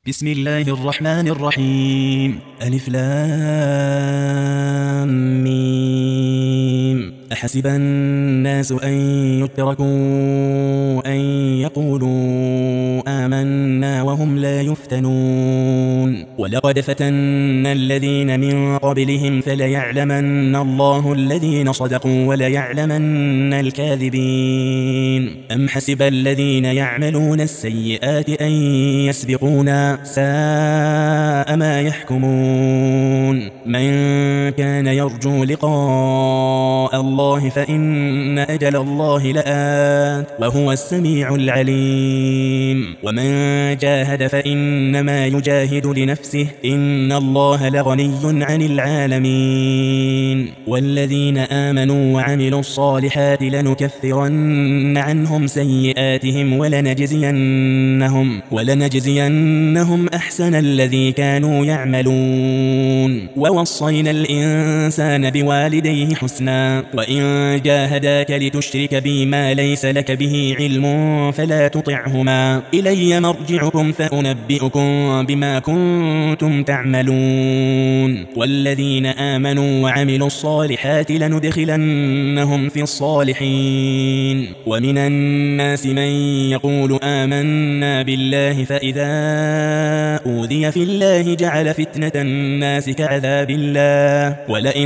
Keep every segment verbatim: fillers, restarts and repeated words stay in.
بسم الله الرحمن الرحيم. ألف لام ميم. أحسب الناس أن يتركوا أن يقولوا آمنا وهم لا يفتنون. ولقد فتنا الذين من قبلهم فليعلمن الله الذين صدقوا وليعلمن الكاذبين. أم حسب الذين يعملون السيئات أن يسبقونا ساء ما يحكمون. من كان يرجو لقاء الله فإن أجل الله لآت وهو السميع العليم. ومن جاهد فإنما يجاهد لنفسه إن الله لغني عن العالمين. والذين آمنوا وعملوا الصالحات لنكفرن عنهم سيئاتهم ولنجزينهم ولنجزينهم أحسن الذي كانوا يعملون. ووصينا الإنسان بوالديه حسنا وإن جاهداك لتشرك بي ما ليس لك به علم فلا تطعهما إلي مرجعكم فأنبئكم بما كنتم تعملون. والذين آمنوا وعملوا الصالحات لندخلنهم في الصالحين. ومن الناس من يقول آمنا بالله فإذا أوذي في الله جعل فتنة الناس كعذاب الله ولئن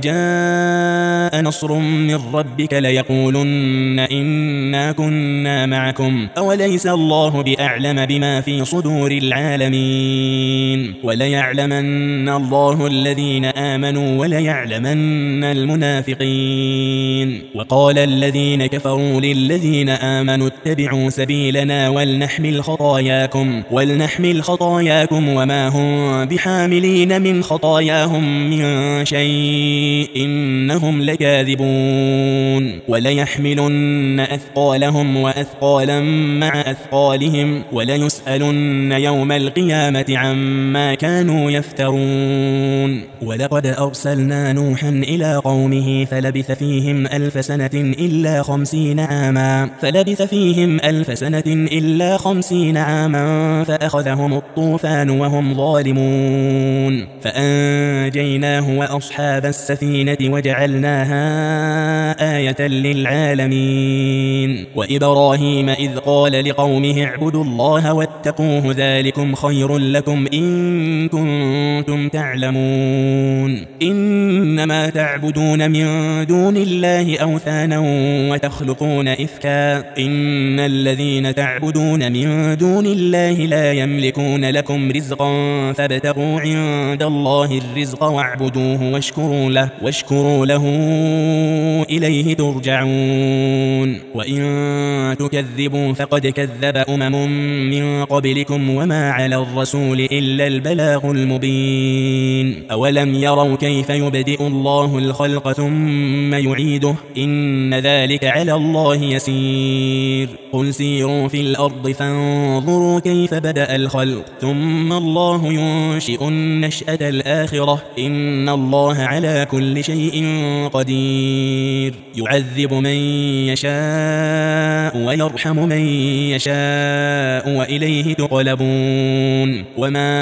جاء نصر من ربك ليقولن إنا كنا معكم أوليس الله بأعلم بما في صدور العالمين. وليعلمن الله الذين آمنوا وليعلمن المنافقين. وقال الذين كفروا للذين آمنوا اتبعوا سبيلنا ولنحمل خطاياكم ولنحمل خطاياكم وما هم بحاملين من خطاياهم من شيء إنهم لكاذبون. وليحملن أثقالهم وأثقالا مع أثقالهم وليسألن يوم القيامة عما كانوا يفترون. ولقد أرسلنا نوحا إلى قومه فلبث فيهم ألف سنة إلا خمسين عاما فلبث فيهم ألف سنة إلا خمسين عاما فأخذهم الطوفان وهم ظالمون فأنجيناه وأصحاب السفينة وجعلناها آية للعالمين. وإبراهيم إذ قال لقومه اعبدوا الله واتقوه ذلكم خير لكم إن كنتم تعلمون. إنما تعبدون من دون الله أوثانا وتخلقون إفكا إن الذين تعبدون من دون الله لا يملكون لكم رزقا فابتغوا عند الله الرزق واعبدوه واشكروا له واشكروا له إليه ترجعون. وإن تكذبوا فقد كذب أمم من قبلكم وما على الرسول إلا البلاغ المبين. أولم يروا كيف يبدئ الله الخلق ثم يعيده إن ذلك على الله يسير. قل سيروا في الأرض فانظروا كيف بدأ الخلق ثم الله ينشئ النشأة الآخرة إن الله على كل شيء قدير. يعذب من يشاء ويرحم من يشاء وإليه تقلبون. وما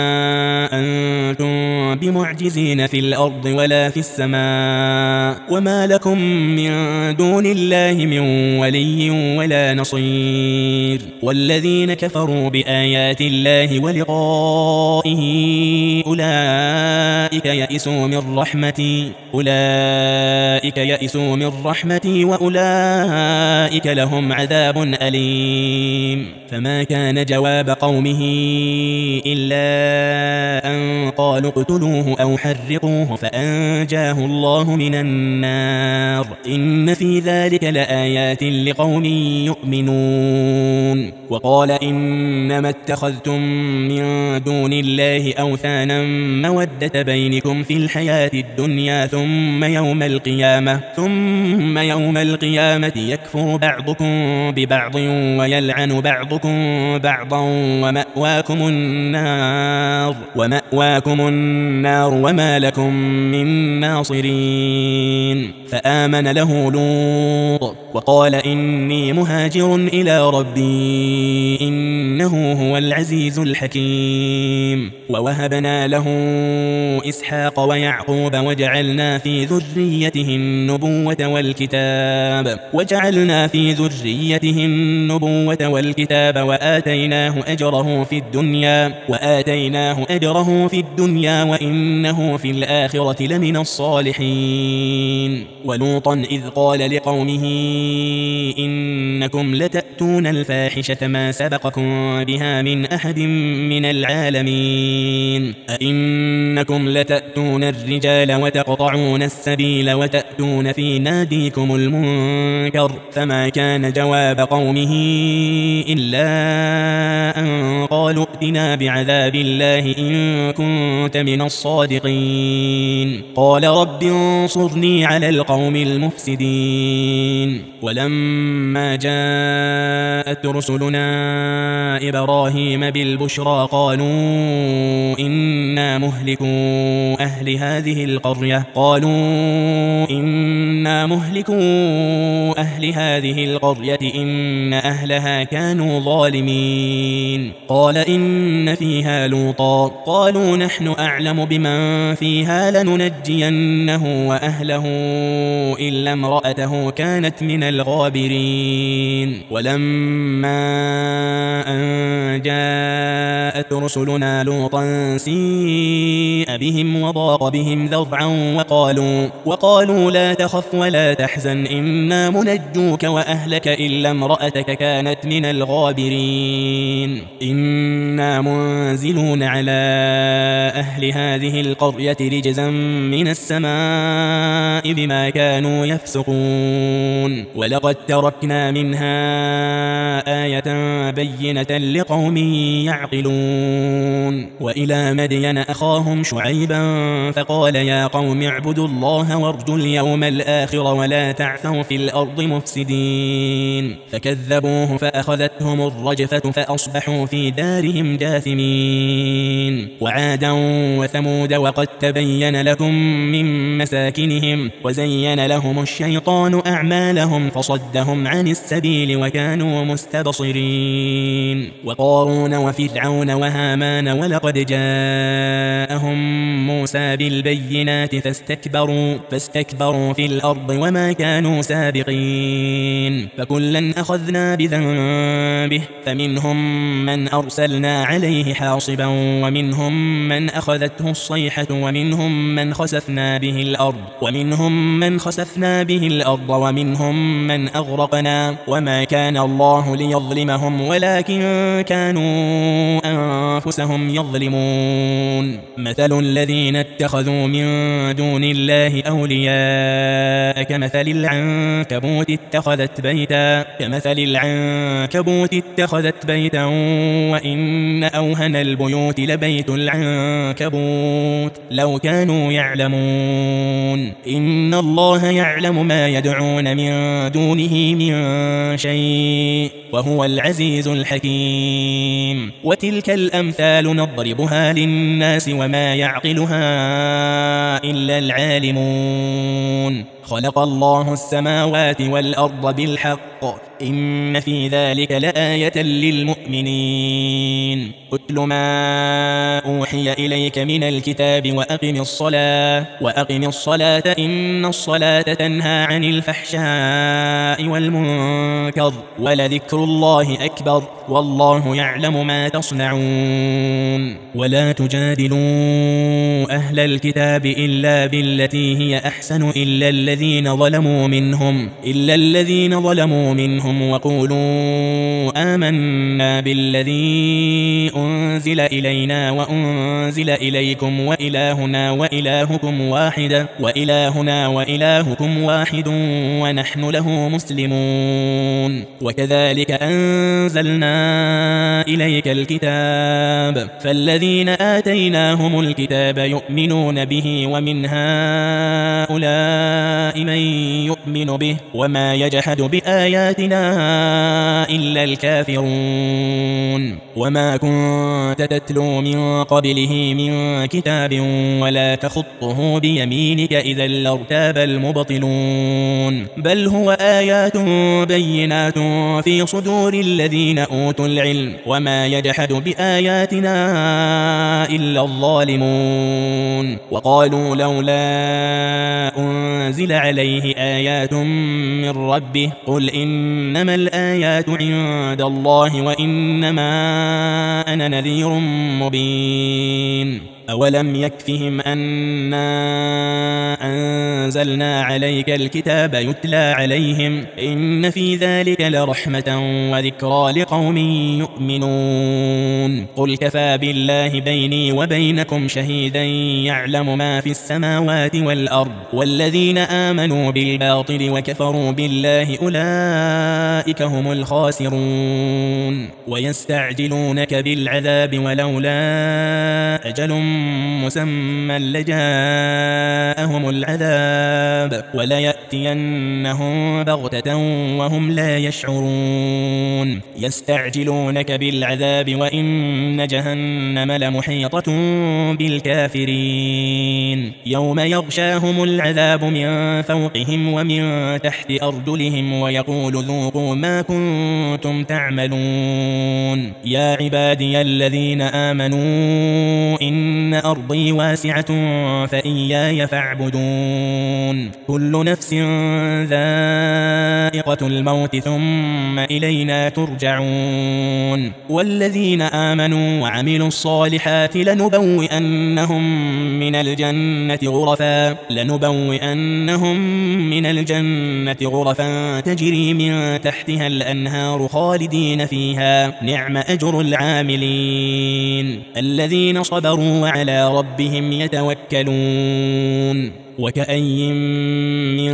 أنتم بمعجزين في الأرض ولا في السماء وما لكم من دون الله من ولي ولا نصير. والذين كفروا بآيات الله ولقائه أولئك يئسوا من رحمتي أولئك يئسوا من رحمتي وأولئك لهم عذاب أليم. فما كان جواب قومه إلا أن قالوا اقتلوه أو حرقوه فأنجاه الله من النار إن في ذلك لآيات لقوم يؤمنون. وقال إنما اتخذتم من دون الله أوثانا مودة بينكم في الحياة الدنيا ثم يوم القيامة ثم يوم القيامة يكفر بعضكم ببعض ويلعن بعضكم بعضا ومأواكم النار ومأواكم النار وما لكم من ناصرين. فآمن له لوط وقال إني مهاجر إلى ربي إنه هو العزيز الحكيم. ووهبنا له إسحاق ويعقوب وجعلنا في ذريته النبوة والكتاب وجعلنا في ذريته النبوة والكتاب وآتيناه أجره في الدنيا وآتيناه أجره في الدنيا وإنه في الآخرة لمن الصالحين. ولوطا إذ قال لقومه إنكم لتأتون الفاحشة ما سبقكم بها من أحد من العالمين أئنكم لتأتون الرجال وتقطعون السبيل وتأتون في ناديكم المنكر. فما كان جواب قومه إلا أن قالوا ائتنا بعذاب الله إن كنت من الصادقين. قال رب انصرني على القوم المفسدين. ولما جاءت رسلنا إبراهيم بالبشرى قالوا إنا مهلكو أهل هذه القرية قالوا إنا مهلكو أهل هذه القرية إن أهلها كانوا ظالمين. قال إن فيها لوطا قالوا نحن أعلم بمن فيها لننجينه وأهله إلا امرأته كانت من الغابرين. ولما أن جاءت رسلنا لوطا سيء بهم وضاق بهم ذرعا وقالوا, وقالوا لا تخف ولا تحزن إنا منجوك وأهلك إلا امرأتك كانت من الغابرين. إنا منزلون على أهل هذه القرية رجزا من السماء بما كانوا يفسقون. ولقد تركنا منها آية بينة لقوم يعقلون. وإلى مدين أخاهم شعيبا فقال يا قوم اعبدوا الله وارجوا اليوم الآخر ولا تعثوا في الأرض مفسدين. فكذبوه فأخذتهم الرجفة فأصبحوا في دارهم جاثمين. وعادا وثمود وقد تبين لكم من مساكنهم وزين لهم الشيطان أعمالهم فصدهم عن السبيل وكانوا مستبصرين. وقارون وفرعون وهامان ولقد جاءهم موسى بالبينات فاستكبروا, فاستكبروا في الأرض وما كانوا سابقين. فكلا أخذنا بذنبه فمنهم من أرسلنا عليه حاصبا ومنهم من أخذته الصيحة ومنهم من خسفنا به الأرض ومنهم من خسفنا به الأرض ومنهم من أغرقنا وما كان الله ليظلمهم ولكن كانوا أنفسهم يظلمون. مثل الذين اتخذوا من دون الله أولياء كمثل العنكبوت اتخذت بيتا كمثل العنكبوت اتخذت بيتا وإن أوهن البيوت لبيت العنكبوت لو كانوا يعلمون. إن الله يعلم ما يدعون من دونه من شيء وهو العزيز الحكيم. وتلك الأمثال نضربها للناس وما يعقلها إلا العالمون. خلق الله السماوات والأرض بالحق إن في ذلك لآية للمؤمنين. اتل ما أوحي إليك من الكتاب وأقم الصلاة وأقم الصلاة إن الصلاة تنهى عن الفحشاء والمنكر ولذكر الله أكبر والله يعلم ما تصنعون. ولا تجادلوا أهل الكتاب إلا بالتي هي أحسن إلا الذين ظلموا منهم إلا الذين ظلموا منهم وقولوا آمنا بالذي أنزل إلينا وأنزل إليكم وإلهنا وإلهكم واحد وإلهنا وإلهكم واحد ونحن له مسلمون. وكذلك أنزلنا إليك الكتاب فالذي الذين آتيناهم الكتاب يؤمنون به ومن هؤلاء من يؤمن به وما يجحد بآياتنا إلا الكافرون وما كنت تتلو من قبله من كتاب ولا تخطه بيمينك إذا لارتاب المبطلون بل هو آيات بينات في صدور الذين أوتوا العلم وما يجحد بآياتنا إلا الظالمون وقالوا لولا أنزل عليه آيات من ربه قل إنما الآيات عند الله وإنما أنا نذير مبين أولم يكفهم أنا أنزلنا عليك الكتاب يتلى عليهم إن في ذلك لرحمة وذكرى لقوم يؤمنون قل كفى بالله بيني وبينكم شهيدا يعلم ما في السماوات والأرض والذين آمنوا بالباطل وكفروا بالله أولئك هم الخاسرون ويستعجلونك بالعذاب ولولا أجل مسمى لجاءهم العذاب وليأتينهم بغتة وهم لا يشعرون يستعجلونك بالعذاب وإن جهنم لمحيطة بالكافرين يوم يغشاهم العذاب من فوقهم ومن تحت أرجلهم ويقول ذوقوا ما كنتم تعملون يا عبادي الذين آمنوا إن إن أرضي واسعة فإياي فاعبدون كل نفس ذائقة الموت ثم إلينا ترجعون والذين آمنوا وعملوا الصالحات لنبوئنهم من الجنة غرفا لنبوئنهم من الجنة غرفا تجري من تحتها الأنهار خالدين فيها نعم أجر العاملين الذين صبروا وعلى ربهم يتوكلون وكأي من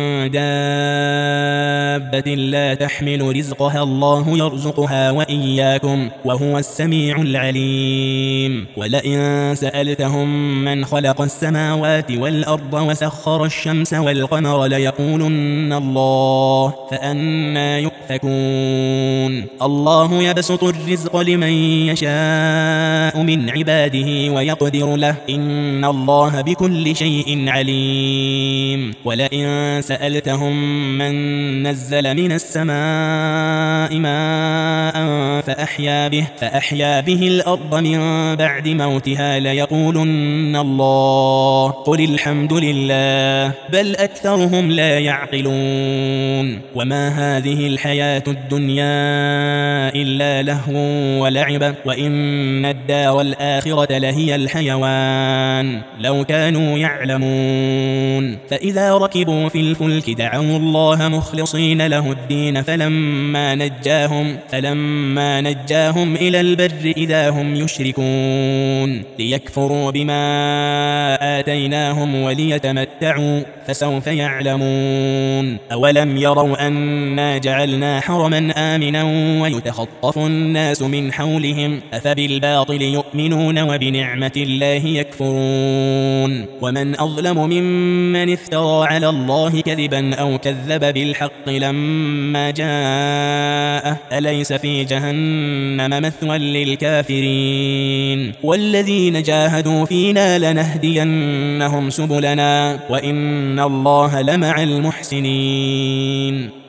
دابة لا تحمل رزقها الله يرزقها وإياكم وهو السميع العليم ولئن سألتهم من خلق السماوات والأرض وسخر الشمس والقمر ليقولن الله فأنى يؤفكون الله يبسط الرزق لمن يشاء من عباده ويقدر له إن الله بكل شيء عليم ولئن سألتهم من نزل من السماء ماء فأحيا به فأحيا به الأرض من بعد موتها ليقولن الله قل الحمد لله بل أكثرهم لا يعقلون وما هذه الحياة الدنيا إلا لهو ولعب وإن الدار الآخرة لهي الحيوان لو كانوا يعلمون فإذا ركبوا في الفلك دعوا الله مخلصين له الدين فلما نجاهم فلما نجاهم إلى البر إذا هم يشركون ليكفروا بما آتيناهم وليتمتعوا فسوف يعلمون أولم يروا أنا جعلنا حرما آمنا ويتخطف الناس من حولهم أفبالباطل يؤمنون وبنعمة الله يكفرون ومن أظلم ممن افترى على الله كذبا أو كذب بالحق لما جاءه أليس في جهنم مثوى للكافرين والذين جاهدوا فينا لنهدينهم سبلنا وإن الله لمع المحسنين